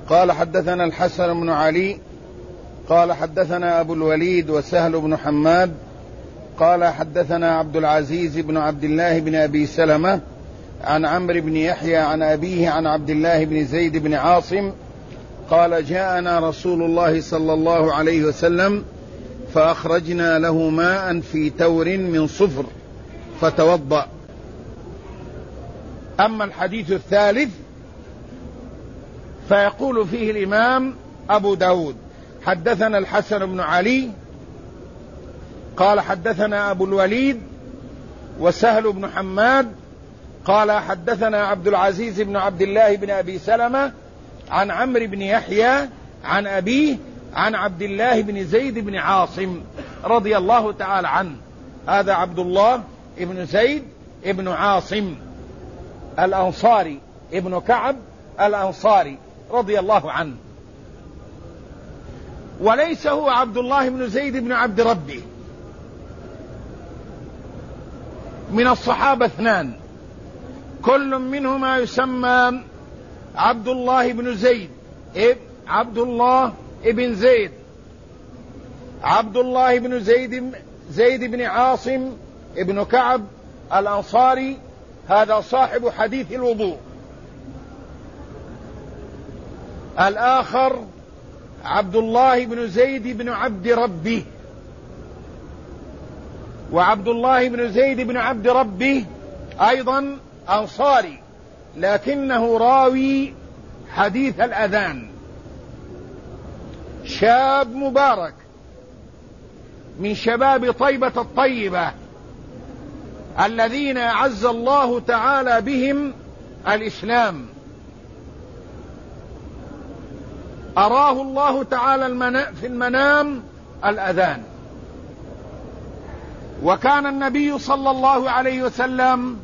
قال حدثنا الحسن بن علي قال حدثنا أبو الوليد وسهل بن حماد قال حدثنا عبد العزيز بن عبد الله بن أبي سلمة عن عمرو بن يحيى عن أبيه عن عبد الله بن زيد بن عاصم قال جاءنا رسول الله صلى الله عليه وسلم فأخرجنا له ماء في تور من صفر فتوضأ. أما الحديث الثالث فيقول فيه الإمام أبو داود حدثنا الحسن بن علي قال حدثنا أبو الوليد وسهل بن حماد قال حدثنا عبد العزيز بن عبد الله بن أبي سلمة عن عمرو بن يحيى عن أبيه عن عبد الله بن زيد بن عاصم رضي الله تعالى عنه. هذا عبد الله بن زيد بن عاصم الأنصاري ابن كعب الأنصاري رضي الله عنه، وليس هو عبد الله بن زيد بن عبد ربه. من الصحابة اثنان كل منهما يسمى عبد الله بن زيد عبد الله بن زيد، عبد الله بن زيد بن عاصم ابن كعب الأنصاري، هذا صاحب حديث الوضوء. الآخر عبد الله بن زيد بن عبد ربه، وعبد الله بن زيد بن عبد ربه أيضا أنصاري لكنه راوي حديث الأذان، شاب مبارك من شباب طيبة الطيبة الذين أعز الله تعالى بهم الإسلام. أراه الله تعالى في المنام الأذان، وكان النبي صلى الله عليه وسلم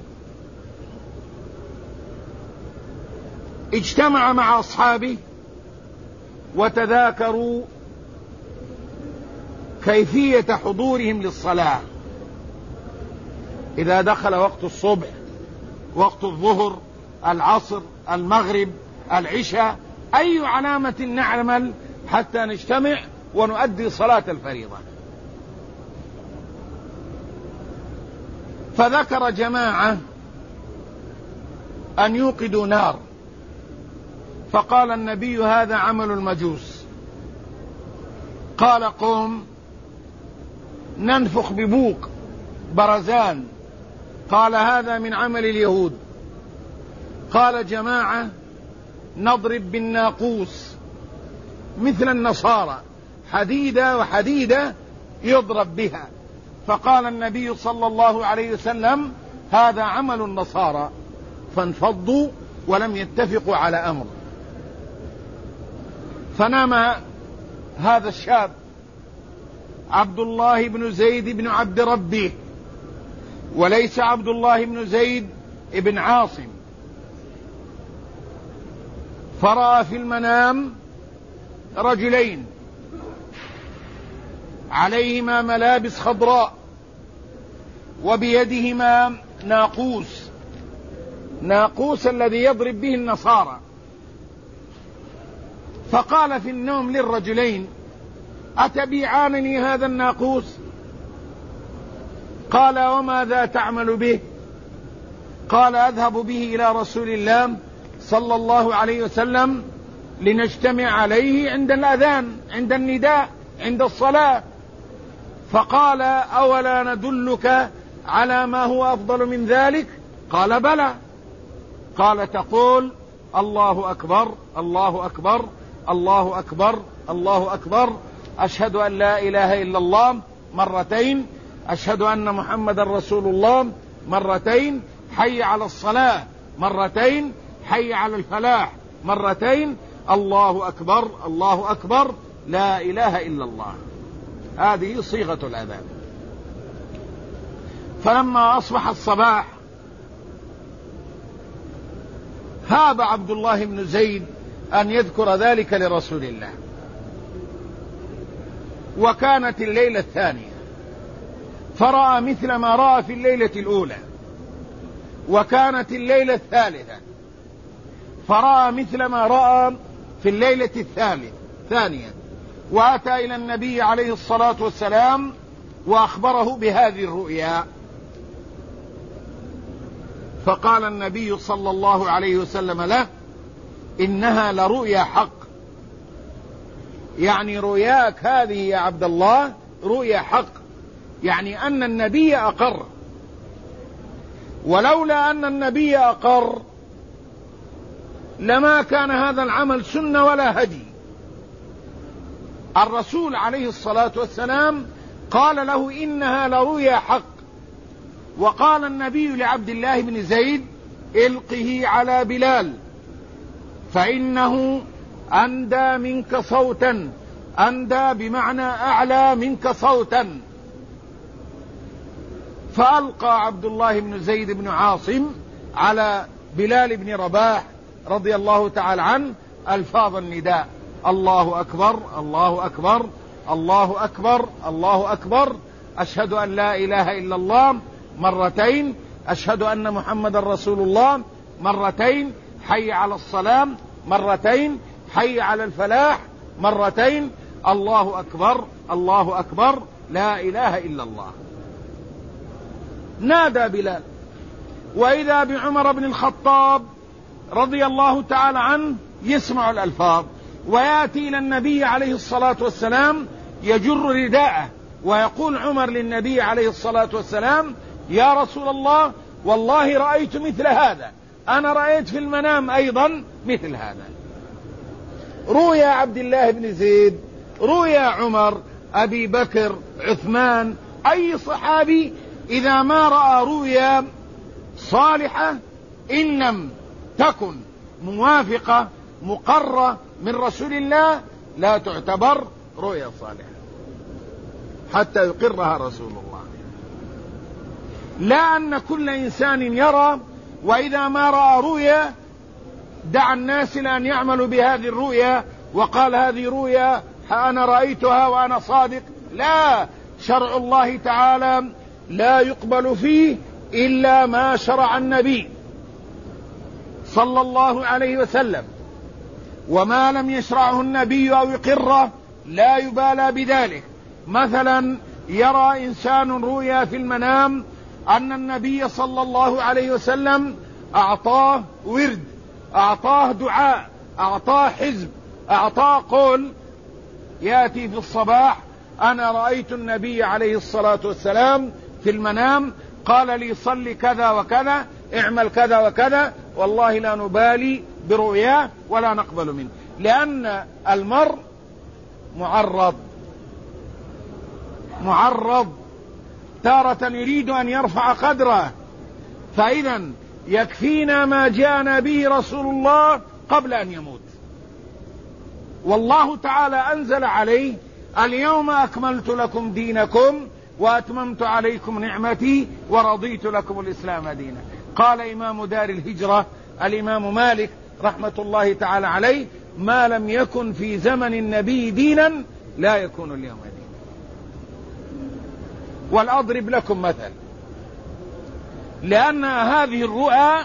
اجتمع مع أصحابه وتذاكروا كيفية حضورهم للصلاة. إذا دخل وقت الصبح، وقت الظهر، العصر، المغرب، العشاء، أي علامة نعمل حتى نجتمع ونؤدي صلاة الفريضة. فذكر جماعة أن يوقدوا نار، فقال النبي هذا عمل المجوس. قال قوم ننفخ ببوق برزان، قال هذا من عمل اليهود. قال جماعة نضرب بالناقوس مثل النصارى، حديدة وحديدة يضرب بها، فقال النبي صلى الله عليه وسلم هذا عمل النصارى، فانفضوا ولم يتفقوا على أمر. فنام هذا الشاب عبد الله بن زيد بن عبد ربه، وليس عبد الله بن زيد بن عاصم. فرأى في المنام رجلين عليهما ملابس خضراء وبيدهما ناقوس الذي يضرب به النصارى. فقال في النوم للرجلين أتبيعانني هذا الناقوس؟ قال وماذا تعمل به؟ قال أذهب به إلى رسول الله صلى الله عليه وسلم لنجتمع عليه عند الأذان، عند النداء، عند الصلاة. فقال أولا ندلك على ما هو أفضل من ذلك؟ قال بلى. قال تقول الله أكبر الله أكبر الله أكبر الله أكبر، أشهد أن لا إله إلا الله مرتين، أشهد أن محمد رسول الله مرتين، حي على الصلاة مرتين، حي على الفلاح مرتين، الله أكبر الله أكبر، لا إله إلا الله. هذه صيغة الأذان. فلما أصبح الصباح هاب عبد الله بن زيد أن يذكر ذلك لرسول الله، وكانت الليلة الثانية، فرأى مثل ما رأى في الليلة الأولى، وكانت الليلة الثالثة، فرأى مثل ما رأى في الليلة الثانية، وأتى إلى النبي عليه الصلاة والسلام وأخبره بهذه الرؤيا، فقال النبي صلى الله عليه وسلم له: إنها لرؤيا حق، يعني رؤياك هذه يا عبد الله رؤيا حق، يعني أن النبي أقر، ولولا أن النبي أقر لما كان هذا العمل سنة ولا هدي. الرسول عليه الصلاة والسلام قال له: إنها لرؤيا حق. وقال النبي لعبد الله بن زيد: القه على بلال فإنه أندى منك صوتا، أندى بمعنى أعلى منك صوتا. فألقى عبد الله بن زيد بن عاصم على بلال بن رباح رضي الله تعالى عنه ألفاظ النداء: الله أكبر، الله أكبر، الله أكبر، الله أكبر، أشهد أن لا إله إلا الله مرتين، أشهد أن محمد رسول الله مرتين، حي على الصلاة مرتين، حي على الفلاح مرتين، الله أكبر، الله أكبر، لا إله إلا الله. نادى بلال، وإذا بعمر بن الخطاب رضي الله تعالى عنه يسمع الألفاظ، ويأتي إلى النبي عليه الصلاة والسلام يجر رداءه، ويقول عمر للنبي عليه الصلاة والسلام: يا رسول الله، والله رأيت مثل هذا، أنا رأيت في المنام أيضا مثل هذا. رؤيا عبد الله بن زيد، رؤيا عمر، أبي بكر، عثمان، أي صحابي إذا ما رأى رؤيا صالحة إن لم تكن موافقة مقرة من رسول الله لا تعتبر رؤيا صالحة حتى يقرها رسول الله. لا أن كل إنسان يرى وإذا ما رأى رؤيا دعا الناس لأن يعملوا بهذه الرؤيا وقال هذه رؤيا أنا رأيتها وأنا صادق. لا، شرع الله تعالى لا يقبل فيه إلا ما شرع النبي صلى الله عليه وسلم، وما لم يشرعه النبي أو يقره لا يبالى بذلك. مثلا يرى إنسان رؤيا في المنام أن النبي صلى الله عليه وسلم أعطاه ورد، أعطاه دعاء، أعطاه حزب، أعطاه قول، يأتي في الصباح: أنا رأيت النبي عليه الصلاة والسلام في المنام قال لي صل كذا وكذا، اعمل كذا وكذا، والله لا نبالي برؤياه ولا نقبل منه، لأن المرء معرض تارة يريد أن يرفع قدره، فإذا يكفينا ما جاءنا به رسول الله قبل أن يموت. والله تعالى أنزل عليه: اليوم أكملت لكم دينكم وأتممت عليكم نعمتي ورضيت لكم الإسلام دينا. قال إمام دار الهجرة الإمام مالك رحمة الله تعالى عليه: ما لم يكن في زمن النبي دينا لا يكون اليوم دينا. والأضرب لكم مثل، لأن هذه الرؤى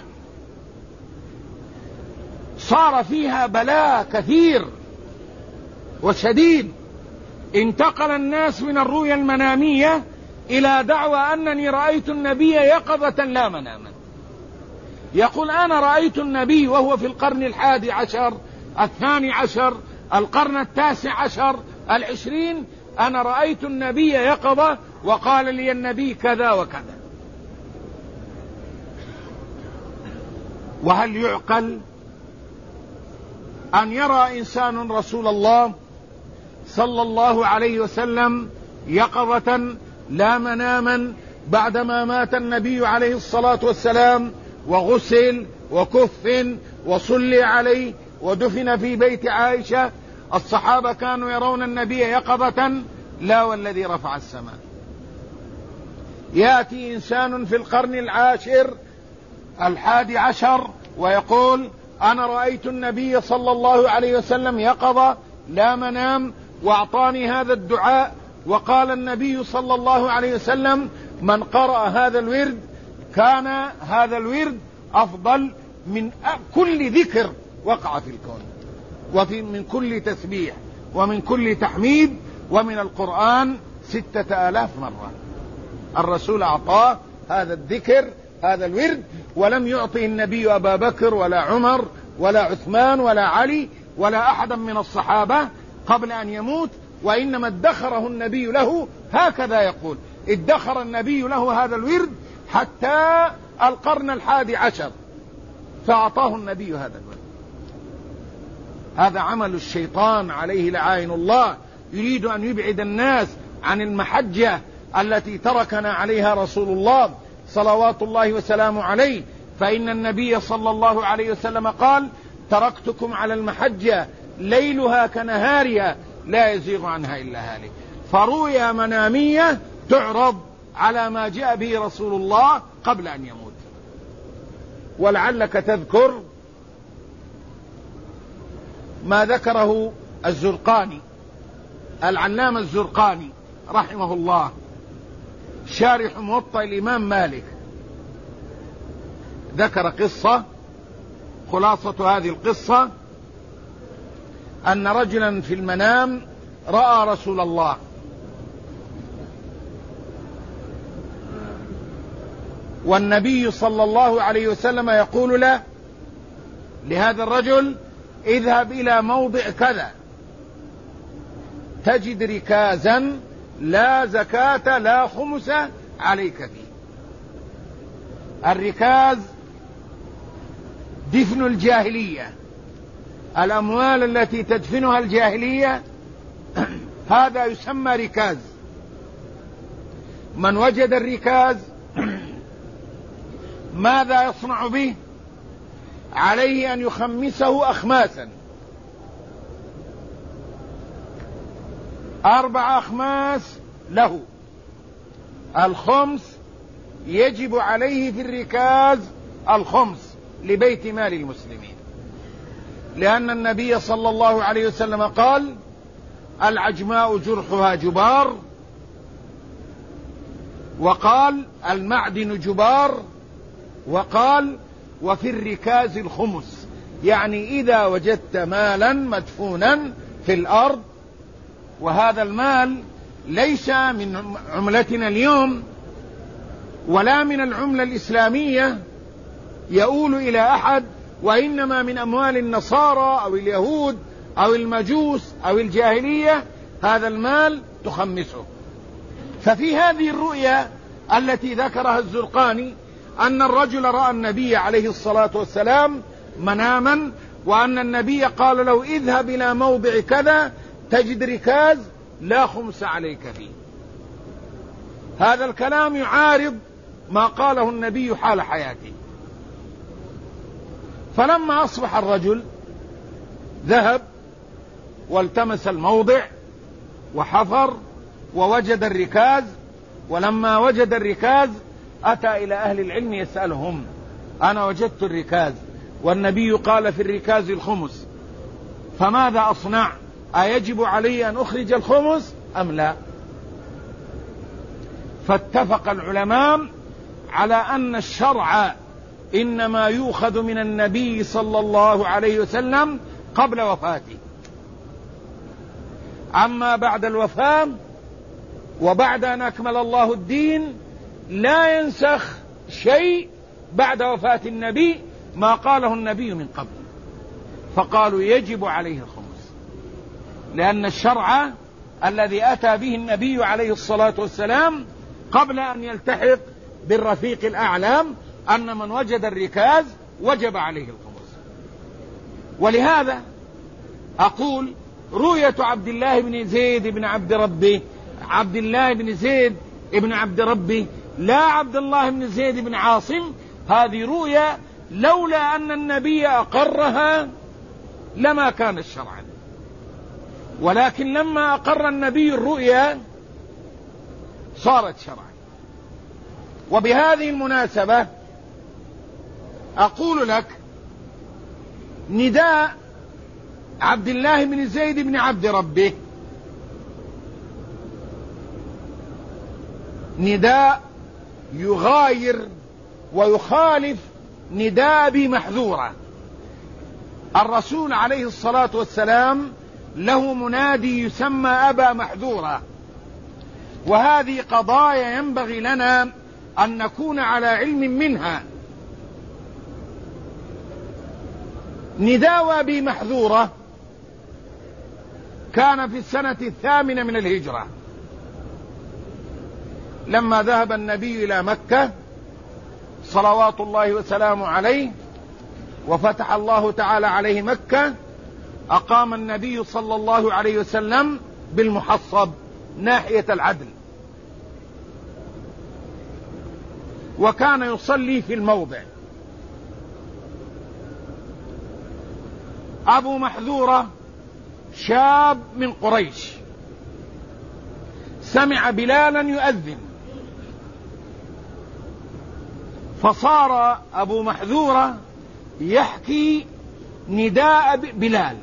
صار فيها بلاء كثير وشديد. انتقل الناس من الرؤيا المنامية إلى دعوى أنني رأيت النبي يقظة لا مناما. يقول: أنا رأيت النبي وهو في القرن 11 12 القرن 19 20، أنا رأيت النبي يقظة وقال لي النبي كذا وكذا. وهل يعقل أن يرى إنسان رسول الله صلى الله عليه وسلم يقظة لا مناما بعدما مات النبي عليه الصلاة والسلام وغسل وكفن وصلي عليه ودفن في بيت عائشة؟ الصحابة كانوا يرون النبي يقظة؟ لا، والذي رفع السماء. يأتي إنسان في القرن 11 ويقول: أنا رأيت النبي صلى الله عليه وسلم يقظة لا منام وأعطاني هذا الدعاء، وقال النبي صلى الله عليه وسلم: من قرأ هذا الورد كان هذا الورد أفضل من كل ذكر وقع في الكون. من كل تسبيح ومن كل تحميد، ومن القرآن 6000 مرة. الرسول أعطاه هذا الذكر، هذا الورد، ولم يعطي النبي أبا بكر ولا عمر ولا عثمان ولا علي ولا أحدا من الصحابة قبل أن يموت، وإنما ادخره النبي له. هكذا يقول: ادخر النبي له هذا الورد حتى القرن 11 فأعطاه النبي هذا الورد. هذا عمل الشيطان عليه لعائن الله، يريد أن يبعد الناس عن المحجة التي تركنا عليها رسول الله صلوات الله وسلامه عليه. فإن النبي صلى الله عليه وسلم قال: تركتكم على المحجة ليلها كنهارها لا يزيغ عنها إلا هالك. فرؤيا منامية تعرض على ما جاء به رسول الله قبل أن يموت. ولعلك تذكر ما ذكره الزرقاني، العلامة الزرقاني رحمه الله، شارح موطأ الإمام مالك، ذكر قصة. خلاصة هذه القصة أن رجلا في المنام رأى رسول الله والنبي صلى الله عليه وسلم يقول له، لهذا الرجل: اذهب إلى موضع كذا تجد ركازا لا زكاة لا خمس عليك فيه. الركاز دفن الجاهلية، الأموال التي تدفنها الجاهلية هذا يسمى ركاز. من وجد الركاز ماذا يصنع به؟ عليه أن يخمسه أخماسا، 4 أخماس له. الخمس يجب عليه في الركاز الخمس لبيت مال المسلمين، لأن النبي صلى الله عليه وسلم قال: العجماء جرحها جبار، وقال: المعدن جبار، وقال: وفي الركاز الخمس. يعني إذا وجدت مالا مدفونا في الأرض، وهذا المال ليس من عملتنا اليوم ولا من العملة الإسلامية يؤول إلى أحد، وإنما من أموال النصارى أو اليهود أو المجوس أو الجاهلية، هذا المال تخمسه. ففي هذه الرؤيا التي ذكرها الزرقاني أن الرجل رأى النبي عليه الصلاة والسلام مناما، وأن النبي قال له: اذهب إلى موضع كذا تجد ركاز لا خمس عليك فيه. هذا الكلام يعارض ما قاله النبي حال حياته. فلما أصبح الرجل ذهب والتمس الموضع وحفر ووجد الركاز، ولما وجد الركاز أتى إلى أهل العلم يسألهم: أنا وجدت الركاز والنبي قال في الركاز الخمس، فماذا أصنع؟ أيجب علي أن أخرج الخمس أم لا؟ فاتفق العلماء على أن الشرع إنما يؤخذ من النبي صلى الله عليه وسلم قبل وفاته. أما بعد الوفاة وبعد أن أكمل الله الدين لا ينسخ شيء بعد وفاة النبي ما قاله النبي من قبل. فقالوا يجب عليه الخمس، لأن الشرع الذي أتى به النبي عليه الصلاة والسلام قبل أن يلتحق بالرفيق الأعلى أن من وجد الركاز وجب عليه الخمس. ولهذا أقول: رؤية عبد الله بن زيد بن عبد ربه، عبد الله بن زيد بن عبد ربه لا عبد الله بن زيد بن عاصم، هذه رؤيا لولا أن النبي أقرها لما كان شرعا، ولكن لما أقر النبي الرؤيا صارت شرعا. وبهذه المناسبة أقول لك: نداء عبد الله بن زيد بن عبد ربه نداء يغاير ويخالف نداء أبي محذورة. الرسول عليه الصلاة والسلام له منادي يسمى أبا محذورة، وهذه قضايا ينبغي لنا أن نكون على علم منها. نداء أبي محذورة كان في السنة 8 من الهجرة، لما ذهب النبي إلى مكة صلوات الله وسلامه عليه وفتح الله تعالى عليه مكة، أقام النبي صلى الله عليه وسلم بالمحصب ناحية العدل، وكان يصلي في الموضع. أبو محذورة شاب من قريش سمع بلالا يؤذن، فصار أبو محذورة يحكي نداء بلال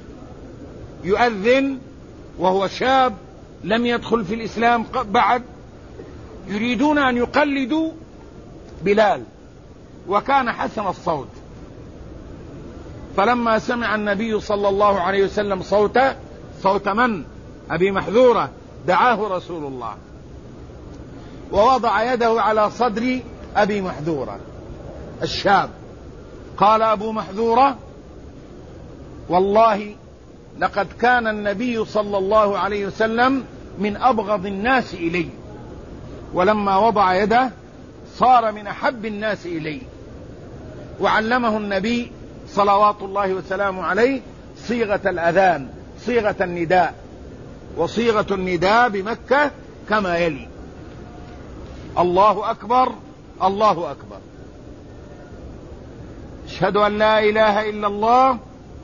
يؤذن وهو شاب لم يدخل في الإسلام بعد، يريدون أن يقلدوا بلال، وكان حسن الصوت. فلما سمع النبي صلى الله عليه وسلم صوت من؟ أبي محذورة، دعاه رسول الله ووضع يده على صدر أبي محذورة الشاب. قال أبو محذورة: والله لقد كان النبي صلى الله عليه وسلم من أبغض الناس إلي، ولما وضع يده صار من أحب الناس إلي. وعلمه النبي صلوات الله وسلامه عليه صيغة الأذان، صيغة النداء. وصيغة النداء بمكة كما يلي: الله أكبر، الله أكبر، أشهد أن لا إله إلا الله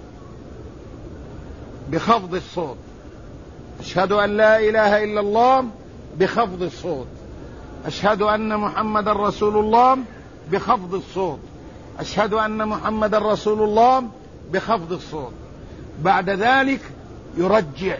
بخفض الصوت، أشهد أن لا إله إلا الله بخفض الصوت، أشهد أن محمد رسول الله بخفض الصوت، أشهد أن محمد رسول الله بخفض الصوت. بعد ذلك يرجع،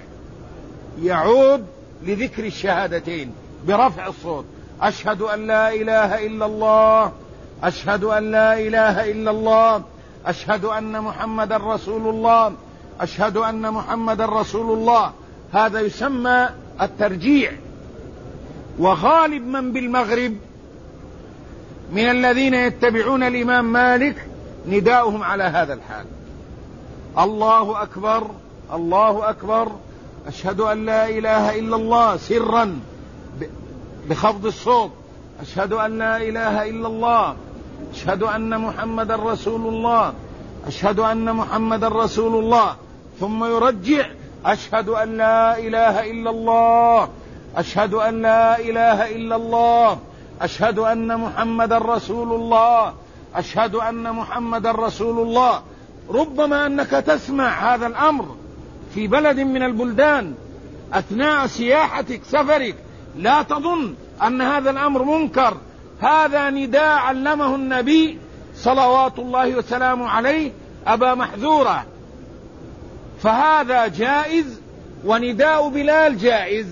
يعود لذكر الشهادتين برفع الصوت: أشهد أن لا إله إلا الله، أشهد أن لا إله إلا الله، أشهد أن محمد رسول الله، أشهد أن محمد رسول الله. هذا يسمى الترجيع. وغالب من بالمغرب من الذين يتبعون الإمام مالك نداؤهم على هذا الحال: الله أكبر، الله أكبر، أشهد أن لا إله إلا الله، سرا بخفض الصوت: أشهد أن لا إله إلا الله، أشهد أن محمد رسول الله، أشهد أن محمد رسول الله. ثم يرجع: أشهد أن لا إله إلا الله، أشهد أن لا إله إلا الله، أشهد أن محمد رسول الله، أشهد أن محمد رسول الله. ربما أنك تسمع هذا الأمر في بلد من البلدان أثناء سياحتك سفرك، لا تظن أن هذا الأمر منكر. هذا نداء علمه النبي صلوات الله وسلامه عليه أبا محذورة، فهذا جائز. ونداء بلال جائز.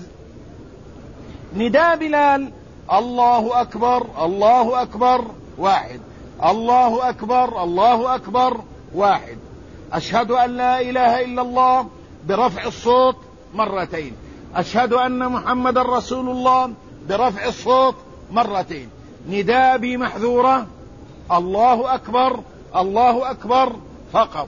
نداء بلال: الله أكبر، الله أكبر، واحد، الله أكبر، الله أكبر، واحد، أشهد أن لا إله إلا الله برفع الصوت مرتين، أشهد أن محمد رسول الله برفع الصوت مرتين. نداء أبي محذورة: الله أكبر، الله أكبر فقط،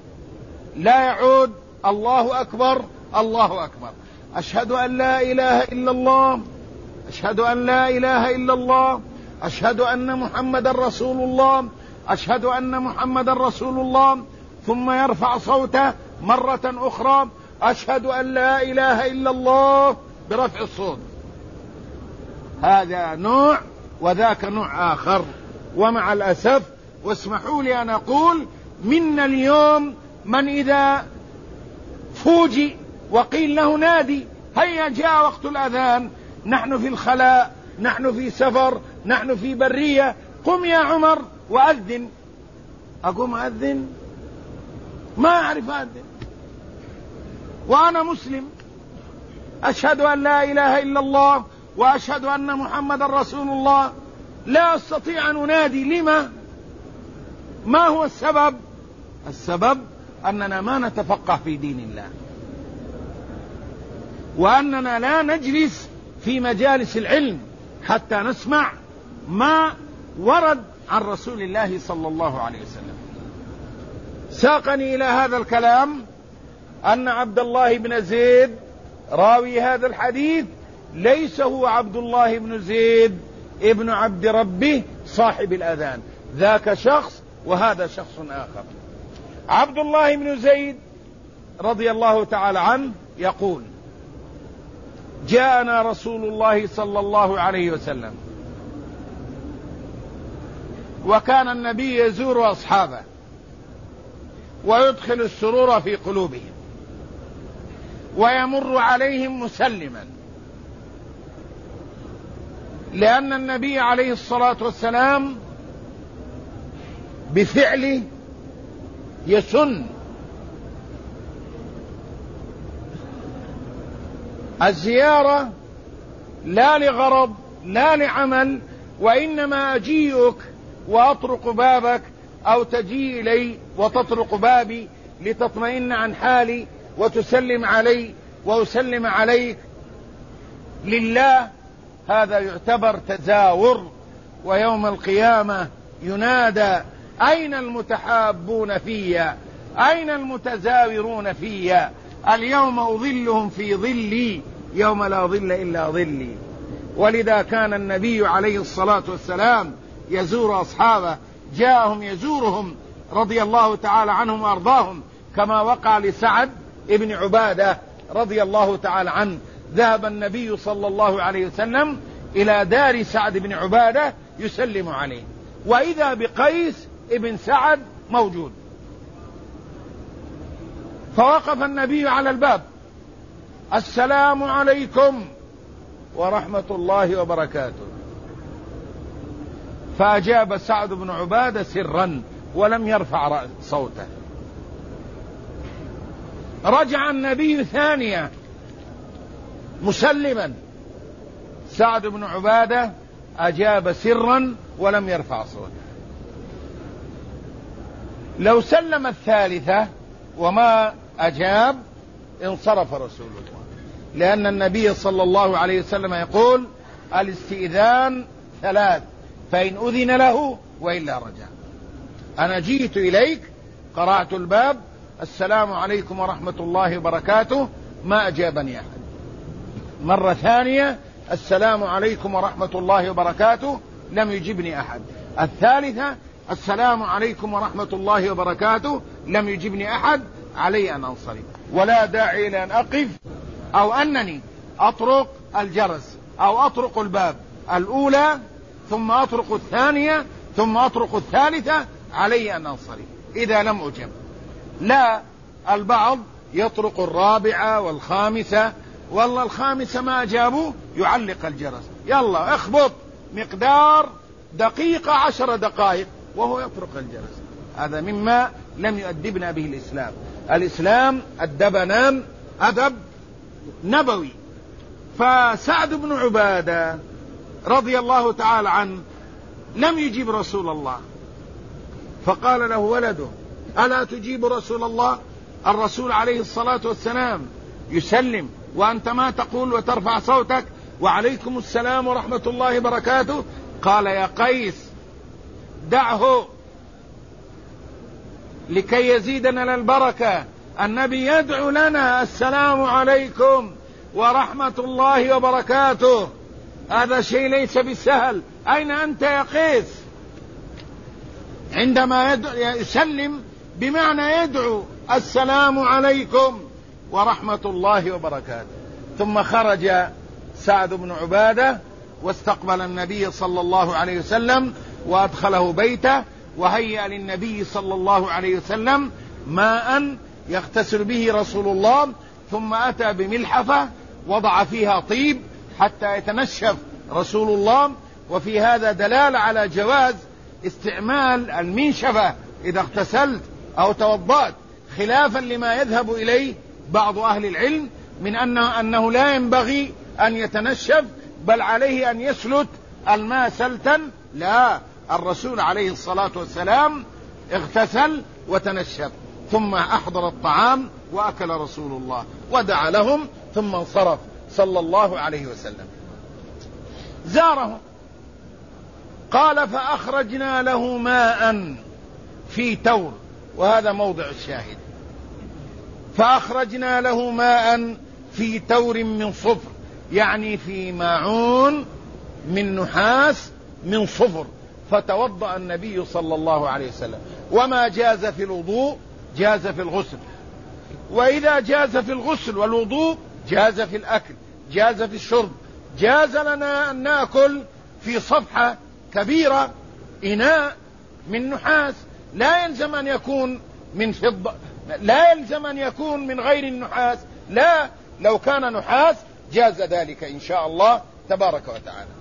لا يعود الله أكبر، الله أكبر. أشهد أن لا إله إلا الله، أشهد أن لا إله إلا الله، أشهد أن محمد رسول الله، أشهد أن محمد رسول الله. ثم يرفع صوته مرة أخرى: أشهد أن لا إله إلا الله برفع الصوت. هذا نوع وذاك نوع آخر. ومع الأسف، واسمحوا لي أن أقول، منا اليوم من إذا فوجئ وقيل له نادي هيا جاء وقت الأذان، نحن في الخلاء، نحن في سفر، نحن في برية، قم يا عمر وأذن. أقوم أذن؟ ما أعرف أذن، وأنا مسلم، أشهد أن لا إله إلا الله وأشهد أن محمد رسول الله، لا أستطيع أن أنادي. لما؟ ما هو السبب؟ السبب أننا ما نتفقه في دين الله، وأننا لا نجلس في مجالس العلم حتى نسمع ما ورد عن رسول الله صلى الله عليه وسلم. ساقني إلى هذا الكلام أن عبد الله بن زيد راوي هذا الحديث ليس هو عبد الله بن زيد ابن عبد ربه صاحب الأذان، ذاك شخص وهذا شخص آخر. عبد الله بن زيد رضي الله تعالى عنه يقول: جاءنا رسول الله صلى الله عليه وسلم، وكان النبي يزور أصحابه ويدخل السرور في قلوبهم ويمر عليهم مسلما، لأن النبي عليه الصلاة والسلام بفعله يسن الزيارة لا لغرض لا لعمل، وإنما أجيئك وأطرق بابك أو تجي إلي وتطرق بابي لتطمئن عن حالي وتسلم علي وأسلم عليك لله. هذا يعتبر تزاور، ويوم القيامة ينادى: أين المتحابون في؟ أين المتزاورون في؟ اليوم أظلهم في ظلي يوم لا ظل إلا ظلي. ولذا كان النبي عليه الصلاة والسلام يزور أصحابه، جاءهم يزورهم رضي الله تعالى عنهم وأرضاهم، كما وقع لسعد ابن عبادة رضي الله تعالى عنه. ذهب النبي صلى الله عليه وسلم إلى دار سعد بن عبادة يسلم عليه، وإذا بقيس ابن سعد موجود، فوقف النبي على الباب: السلام عليكم ورحمة الله وبركاته. فأجاب سعد بن عبادة سرا ولم يرفع صوته. رجع النبي ثانية مسلما، سعد بن عبادة أجاب سرا ولم يرفع صوته. لو سلم الثالثة وما أجاب انصرف رسول الله، لأن النبي صلى الله عليه وسلم يقول: الاستئذان 3، فإن أذن له وإلا رجع. أنا جئت إليك، قرأت الباب: السلام عليكم ورحمة الله وبركاته، ما أجابني أحد. مرة ثانية: السلام عليكم ورحمة الله وبركاته، لم يجبني أحد. الثالثة: السلام عليكم ورحمة الله وبركاته، لم يجبني أحد، علي أن أنصرف، ولا داعي لأن أقف أو أنني أطرق الجرس أو أطرق الباب الأولى ثم أطرق الثانية ثم أطرق الثالثة، علي أن أنصرف إذا لم أجب. لا، البعض يطرق الرابعة والخامسة، والله الخامسة ما أجابوا يعلق الجرس، يلا اخبط مقدار دقيقة 10 دقائق وهو يطرق الجرس. هذا مما لم يؤدبنا به الإسلام. الإسلام أدبنا أدب نبوي. فسعد بن عبادة رضي الله تعالى عنه لم يجيب رسول الله، فقال له ولده: ألا تجيب رسول الله؟ الرسول عليه الصلاة والسلام يسلم وأنت ما تقول وترفع صوتك: وعليكم السلام ورحمة الله وبركاته. قال: يا قيس دعه لكي يزيدنا البركة، النبي يدعو لنا: السلام عليكم ورحمة الله وبركاته. هذا شيء ليس بالسهل. أين أنت يا قيس؟ عندما يسلم بمعنى يدعو: السلام عليكم ورحمة الله وبركاته. ثم خرج سعد بن عبادة واستقبل النبي صلى الله عليه وسلم وأدخله بيته، وهيأ للنبي صلى الله عليه وسلم ماء يغتسل به رسول الله، ثم أتى بملحفة وضع فيها طيب حتى يتنشف رسول الله. وفي هذا دلالة على جواز استعمال المنشفة إذا اغتسلت أو توضأت، خلافا لما يذهب إليه بعض أهل العلم من أنه لا ينبغي أن يتنشف، بل عليه أن يسلت الماء سلتا. لا، الرسول عليه الصلاة والسلام اغتسل وتنشف، ثم أحضر الطعام وأكل رسول الله ودعا لهم ثم انصرف صلى الله عليه وسلم. زارهم، قال فأخرجنا له ماء في تور، وهذا موضع الشاهد، فأخرجنا له ماء في تور من صفر، يعني في ماعون من نحاس من صفر، فتوضأ النبي صلى الله عليه وسلم. وما جاز في الوضوء جاز في الغسل، وإذا جاز في الغسل والوضوء جاز في الأكل، جاز في الشرب. جاز لنا أن نأكل في صفحة كبيرة إناء من نحاس، لا يلزم أن يكون من فضة، لا يلزم أن يكون من غير النحاس، لا، لو كان نحاس جاز ذلك إن شاء الله تبارك وتعالى.